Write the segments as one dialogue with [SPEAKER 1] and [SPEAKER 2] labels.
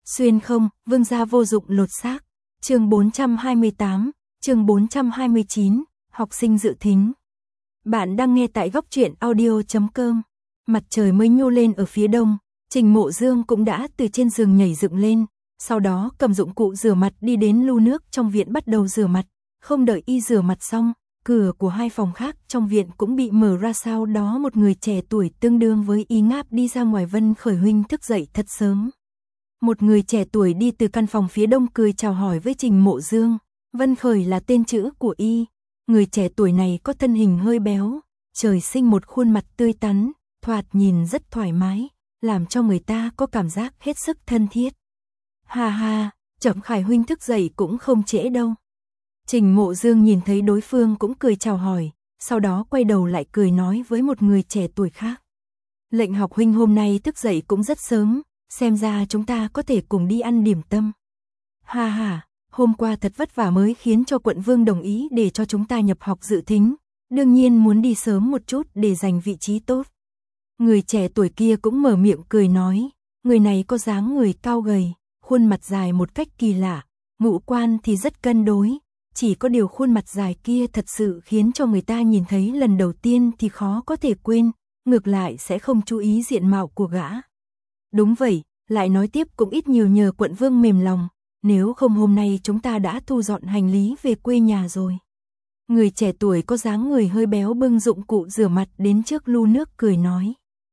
[SPEAKER 1] Xuyên không, vương gia vô dụng lột xác. Chương 428, chương 429, học sinh dự thính. Bạn đang nghe tại góc truyện audio.com. Mặt trời mới nhô lên ở phía đông, Trình Mộ Dương cũng đã từ trên giường nhảy dựng lên, sau đó cầm dụng cụ rửa mặt đi đến lu nước trong viện bắt đầu rửa mặt. Không đợi y rửa mặt xong, cửa của hai phòng khác trong viện cũng bị mở ra, sau đó một người trẻ tuổi tương đương với y ngáp đi ra ngoài. Vân Khởi huynh thức dậy thật sớm. Một người trẻ tuổi đi từ căn phòng phía đông cười chào hỏi với Trình Mộ Dương. Vân Khởi là tên chữ của y. Người trẻ tuổi này có thân hình hơi béo, trời sinh một khuôn mặt tươi tắn, thoạt nhìn rất thoải mái, làm cho người ta có cảm giác hết sức thân thiết. Ha ha, Trầm Khải huynh thức dậy cũng không trễ đâu. Trình Mộ Dương nhìn thấy đối phương cũng cười chào hỏi, sau đó quay đầu lại cười nói với một người trẻ tuổi khác. Lệnh học huynh hôm nay thức dậy cũng rất sớm, xem ra chúng ta có thể cùng đi ăn điểm tâm. Ha ha, hôm qua thật vất vả mới khiến cho quận vương đồng ý để cho chúng ta nhập học dự thính, đương nhiên muốn đi sớm một chút để giành vị trí tốt. Người trẻ tuổi kia cũng mở miệng cười nói, người này có dáng người cao gầy, khuôn mặt dài một cách kỳ lạ, ngũ quan thì rất cân đối, chỉ có điều khuôn mặt dài kia thật sự khiến cho người ta nhìn thấy lần đầu tiên thì khó có thể quên, ngược lại sẽ không chú ý diện mạo của gã. Đúng vậy, lại nói tiếp cũng ít nhiều nhờ quận vương mềm lòng, nếu không hôm nay chúng ta đã thu dọn hành lý về quê nhà rồi. Người trẻ tuổi có dáng người hơi béo bưng dụng cụ rửa mặt đến trước lu nước cười nói.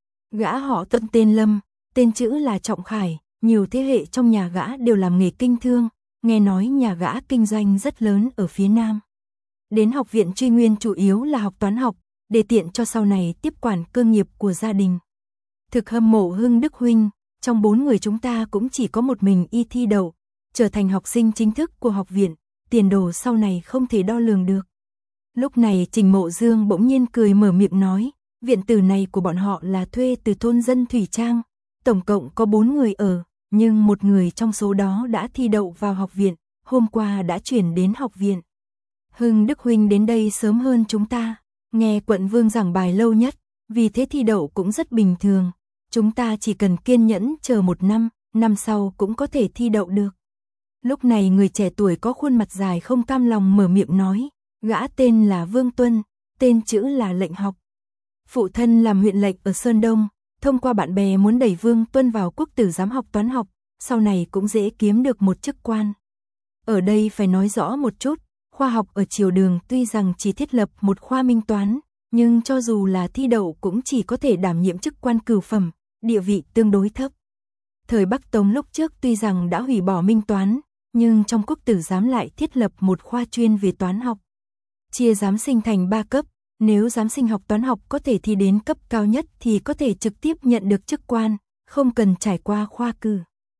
[SPEAKER 1] Gã họ Tuân tên Lâm, tên chữ là Trọng Khải, nhiều thế hệ trong nhà gã đều làm nghề kinh thương, nghe nói nhà gã kinh doanh rất lớn ở phía Nam. Đến học viện Truy Nguyên chủ yếu là học toán học, để tiện cho sau này tiếp quản cơ nghiệp của gia đình. Thực hâm mộ Hưng Đức huynh, trong 4 người chúng ta cũng chỉ có một mình y thi đậu, trở thành học sinh chính thức của học viện, tiền đồ sau này không thể đo lường được. Lúc này Trình Mộ Dương bỗng nhiên cười mở miệng nói, viện tử này của bọn họ là thuê từ thôn dân Thủy Trang, tổng cộng có 4 người ở, nhưng một người trong số đó đã thi đậu vào học viện, hôm qua đã chuyển đến học viện. Hưng Đức huynh đến đây sớm hơn chúng ta, nghe quận vương giảng bài lâu nhất, vì thế thi đậu cũng rất bình thường, chúng ta chỉ cần kiên nhẫn chờ 1 năm, năm sau cũng có thể thi đậu được. Lúc này người trẻ tuổi có khuôn mặt dài không cam lòng mở miệng nói, gã tên là Vương Tuân, tên chữ là Lệnh Học. Phụ thân làm huyện lệnh ở Sơn Đông, thông qua bạn bè muốn đẩy Vương Tuân vào quốc tử giám học toán học, sau này cũng dễ kiếm được một chức quan. Ở đây phải nói rõ một chút, khoa học ở Triều Đường tuy rằng chỉ thiết lập một khoa minh toán, nhưng cho dù là thi đậu cũng chỉ có thể đảm nhiệm chức quan cửu phẩm, địa vị tương đối thấp. Thời Bắc Tống lúc trước tuy rằng đã hủy bỏ minh toán, nhưng trong quốc tử giám lại thiết lập một khoa chuyên về toán học. Chia giám sinh thành 3 cấp, nếu giám sinh học toán học có thể thi đến cấp cao nhất thì có thể trực tiếp nhận được chức quan, không cần trải qua khoa cử.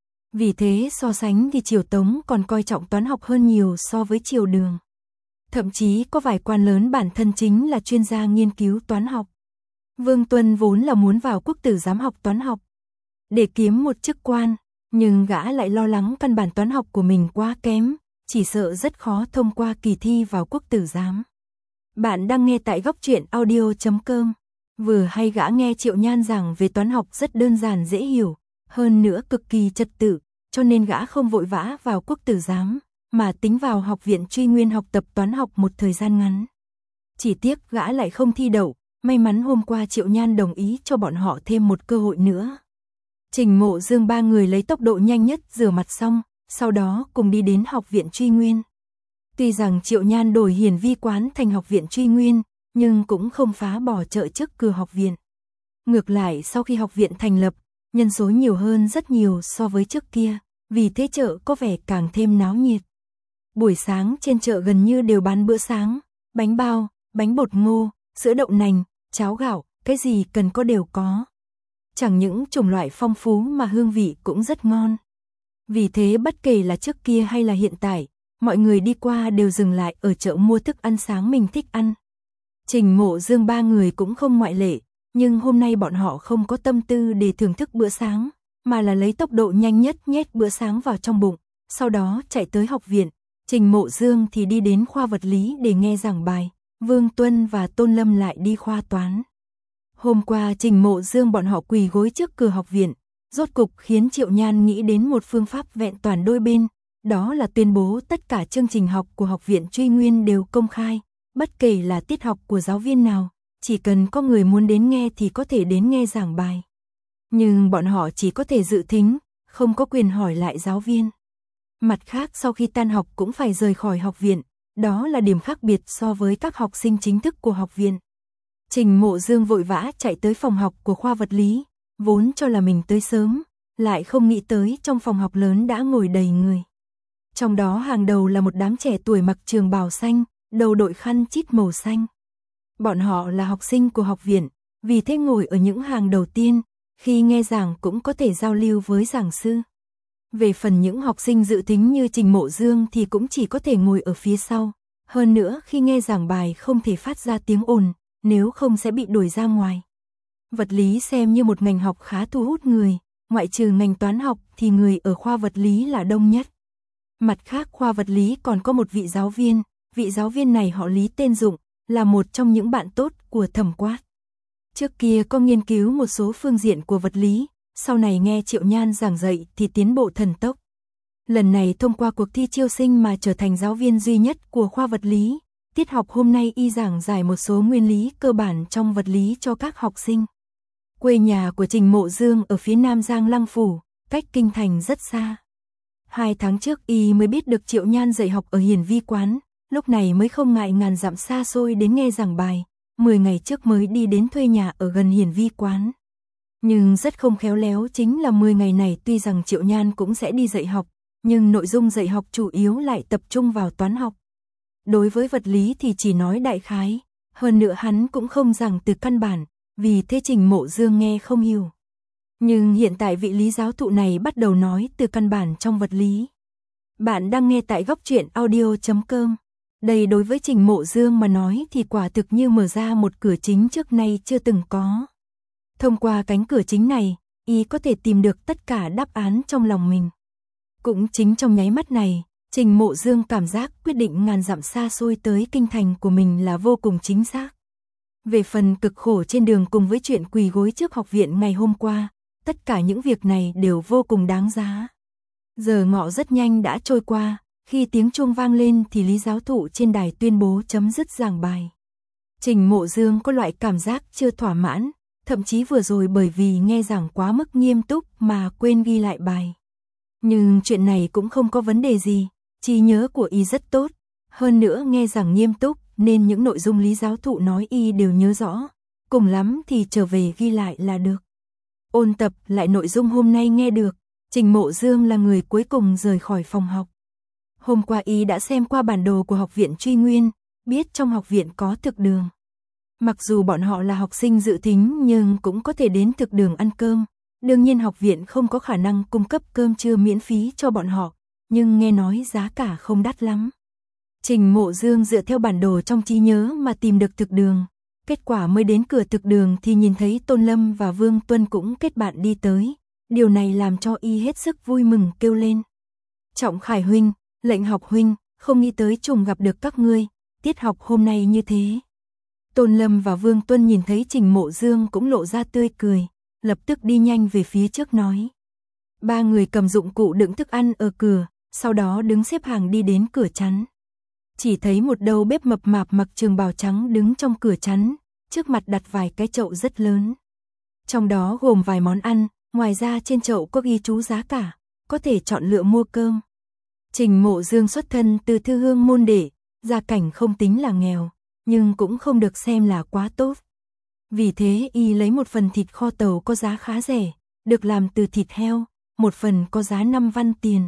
[SPEAKER 1] Vì thế so sánh thì Triều Tống còn coi trọng toán học hơn nhiều so với Triều Đường. Thậm chí có vài quan lớn bản thân chính là chuyên gia nghiên cứu toán học. Vương Tuân vốn là muốn vào quốc tử giám học toán học để kiếm một chức quan, nhưng gã lại lo lắng căn bản toán học của mình quá kém, chỉ sợ rất khó thông qua kỳ thi vào quốc tử giám. Bạn đang nghe tại góc truyện audio.com. Vừa hay gã nghe Triệu Nhan giảng về toán học rất đơn giản dễ hiểu, hơn nữa cực kỳ trật tự, cho nên gã không vội vã vào quốc tử giám, mà tính vào học viện Truy Nguyên học tập toán học một thời gian ngắn. Chỉ tiếc gã lại không thi đậu, may mắn hôm qua Triệu Nhan đồng ý cho bọn họ thêm một cơ hội nữa. Trình Mộ Dương 3 người lấy tốc độ nhanh nhất rửa mặt xong, sau đó cùng đi đến học viện Truy Nguyên. Tuy rằng Triệu Nhan đổi Hiển Vi quán thành học viện Truy Nguyên, nhưng cũng không phá bỏ trợ chức cửa học viện. Ngược lại sau khi học viện thành lập, nhân số nhiều hơn rất nhiều so với trước kia, vì thế chợ có vẻ càng thêm náo nhiệt. Buổi sáng trên chợ gần như đều bán bữa sáng, bánh bao, bánh bột ngô, sữa đậu nành, cháo gạo, cái gì cần có đều có. Chẳng những chủng loại phong phú mà hương vị cũng rất ngon. Vì thế bất kể là trước kia hay là hiện tại, mọi người đi qua đều dừng lại ở chợ mua thức ăn sáng mình thích ăn. Trình Mộ Dương 3 người cũng không ngoại lệ, nhưng hôm nay bọn họ không có tâm tư để thưởng thức bữa sáng, mà là lấy tốc độ nhanh nhất nhét bữa sáng vào trong bụng, sau đó chạy tới học viện. Trình Mộ Dương thì đi đến khoa vật lý để nghe giảng bài, Vương Tuân và Tôn Lâm lại đi khoa toán. Hôm qua Trình Mộ Dương bọn họ quỳ gối trước cửa học viện, rốt cục khiến Triệu Nhan nghĩ đến một phương pháp vẹn toàn đôi bên, đó là tuyên bố tất cả chương trình học của Học viện Truy Nguyên đều công khai, bất kể là tiết học của giáo viên nào, chỉ cần có người muốn đến nghe thì có thể đến nghe giảng bài. Nhưng bọn họ chỉ có thể dự thính, không có quyền hỏi lại giáo viên. Mặt khác sau khi tan học cũng phải rời khỏi học viện, đó là điểm khác biệt so với các học sinh chính thức của học viện. Trình Mộ Dương vội vã chạy tới phòng học của khoa vật lý, vốn cho là mình tới sớm, lại không nghĩ tới trong phòng học lớn đã ngồi đầy người. Trong đó hàng đầu là một đám trẻ tuổi mặc trường bào xanh, đầu đội khăn chít màu xanh. Bọn họ là học sinh của học viện, vì thế ngồi ở những hàng đầu tiên, khi nghe giảng cũng có thể giao lưu với giảng sư. Về phần những học sinh dự thính như Trình Mộ Dương thì cũng chỉ có thể ngồi ở phía sau. Hơn nữa khi nghe giảng bài không thể phát ra tiếng ồn, nếu không sẽ bị đuổi ra ngoài. Vật lý xem như một ngành học khá thu hút người, ngoại trừ ngành toán học thì người ở khoa vật lý là đông nhất. Mặt khác khoa vật lý còn có một vị giáo viên này họ Lý tên Dụng, là một trong những bạn tốt của Thẩm Quát. Trước kia có nghiên cứu một số phương diện của vật lý, sau này nghe Triệu Nhan giảng dạy thì tiến bộ thần tốc. Lần này thông qua cuộc thi chiêu sinh mà trở thành giáo viên duy nhất của khoa vật lý. Tiết học hôm nay y giảng giải một số nguyên lý cơ bản trong vật lý cho các học sinh. Quê nhà của Trình Mộ Dương ở phía Nam Giang Lăng Phủ, cách kinh thành rất xa. 2 tháng trước y mới biết được Triệu Nhan dạy học ở Hiển Vi Quán, lúc này mới không ngại ngàn dặm xa xôi đến nghe giảng bài, 10 ngày trước mới đi đến thuê nhà ở gần Hiển Vi Quán. Nhưng rất không khéo léo chính là 10 ngày này tuy rằng Triệu Nhan cũng sẽ đi dạy học, nhưng nội dung dạy học chủ yếu lại tập trung vào toán học. Đối với vật lý thì chỉ nói đại khái, hơn nữa hắn cũng không giảng từ căn bản, vì thế Trình Mộ Dương nghe không hiểu. Nhưng hiện tại vị lý giáo thụ này bắt đầu nói từ căn bản trong vật lý. Bạn đang nghe tại góc truyện audio.com. Đây đối với Trình Mộ Dương mà nói thì quả thực như mở ra một cửa chính trước nay chưa từng có. Thông qua cánh cửa chính này, y có thể tìm được tất cả đáp án trong lòng mình. Cũng chính trong nháy mắt này, Trình Mộ Dương cảm giác quyết định ngàn dặm xa xôi tới kinh thành của mình là vô cùng chính xác. Về phần cực khổ trên đường cùng với chuyện quỳ gối trước học viện ngày hôm qua, tất cả những việc này đều vô cùng đáng giá. Giờ ngọ rất nhanh đã trôi qua, khi tiếng chuông vang lên thì lý giáo thụ trên đài tuyên bố chấm dứt giảng bài. Trình Mộ Dương có loại cảm giác chưa thỏa mãn, thậm chí vừa rồi bởi vì nghe giảng quá mức nghiêm túc mà quên ghi lại bài. Nhưng chuyện này cũng không có vấn đề gì, trí nhớ của y rất tốt, hơn nữa nghe giảng nghiêm túc nên những nội dung lý giáo thụ nói y đều nhớ rõ, cùng lắm thì trở về ghi lại là được. Ôn tập lại nội dung hôm nay nghe được, Trình Mộ Dương là người cuối cùng rời khỏi phòng học. Hôm qua y đã xem qua bản đồ của Học viện Truy Nguyên, biết trong học viện có thực đường. Mặc dù bọn họ là học sinh dự thính nhưng cũng có thể đến thực đường ăn cơm. Đương nhiên học viện không có khả năng cung cấp cơm trưa miễn phí cho bọn họ, nhưng nghe nói giá cả không đắt lắm. Trình Mộ Dương dựa theo bản đồ trong trí nhớ mà tìm được thực đường. Kết quả mới đến cửa thực đường thì nhìn thấy Tôn Lâm và Vương Tuân cũng kết bạn đi tới. Điều này làm cho y hết sức vui mừng kêu lên. Trọng Khải huynh, Lệnh Học huynh, không nghĩ tới trùng gặp được các ngươi, tiết học hôm nay như thế. Tôn Lâm và Vương Tuân nhìn thấy Trình Mộ Dương cũng lộ ra tươi cười, lập tức đi nhanh về phía trước nói. 3 người cầm dụng cụ đựng thức ăn ở cửa, sau đó đứng xếp hàng đi đến cửa chắn. Chỉ thấy một đầu bếp mập mạp mặc trường bào trắng đứng trong cửa chắn, trước mặt đặt vài cái chậu rất lớn. Trong đó gồm vài món ăn, ngoài ra trên chậu có ghi chú giá cả, có thể chọn lựa mua cơm. Trình Mộ Dương xuất thân từ thư hương môn đệ, gia cảnh không tính là nghèo, nhưng cũng không được xem là quá tốt. Vì thế y lấy một phần thịt kho tàu có giá khá rẻ, được làm từ thịt heo, một phần có giá 5 văn tiền.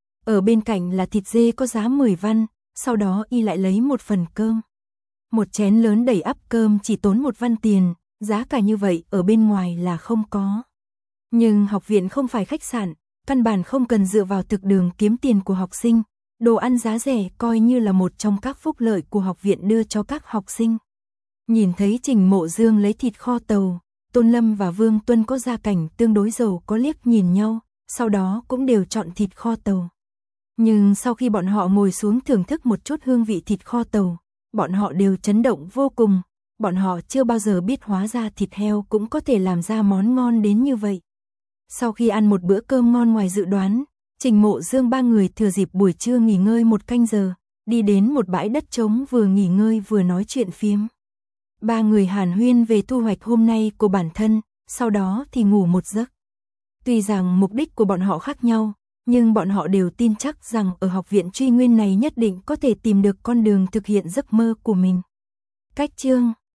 [SPEAKER 1] Ở bên cạnh là thịt dê có giá 10 văn, sau đó y lại lấy một phần cơm. Một chén lớn đầy ắp cơm chỉ tốn 1 văn tiền, giá cả như vậy ở bên ngoài là không có. Nhưng học viện không phải khách sạn, căn bản không cần dựa vào thực đường kiếm tiền của học sinh, đồ ăn giá rẻ coi như là một trong các phúc lợi của học viện đưa cho các học sinh. Nhìn thấy Trình Mộ Dương lấy thịt kho tàu, Tôn Lâm và Vương Tuân có gia cảnh tương đối giàu có liếc nhìn nhau, sau đó cũng đều chọn thịt kho tàu. Nhưng sau khi bọn họ ngồi xuống thưởng thức một chút hương vị thịt kho tàu, bọn họ đều chấn động vô cùng, bọn họ chưa bao giờ biết hóa ra thịt heo cũng có thể làm ra món ngon đến như vậy. Sau khi ăn một bữa cơm ngon ngoài dự đoán, Trình Mộ Dương ba người thừa dịp buổi trưa nghỉ ngơi 1 canh giờ, đi đến một bãi đất trống vừa nghỉ ngơi vừa nói chuyện phiếm. Ba người hàn huyên về thu hoạch hôm nay của bản thân, sau đó thì ngủ một giấc. Tuy rằng mục đích của bọn họ khác nhau, nhưng bọn họ đều tin chắc rằng ở học viện Truy Nguyên này nhất định có thể tìm được con đường thực hiện giấc mơ của mình. Cách chương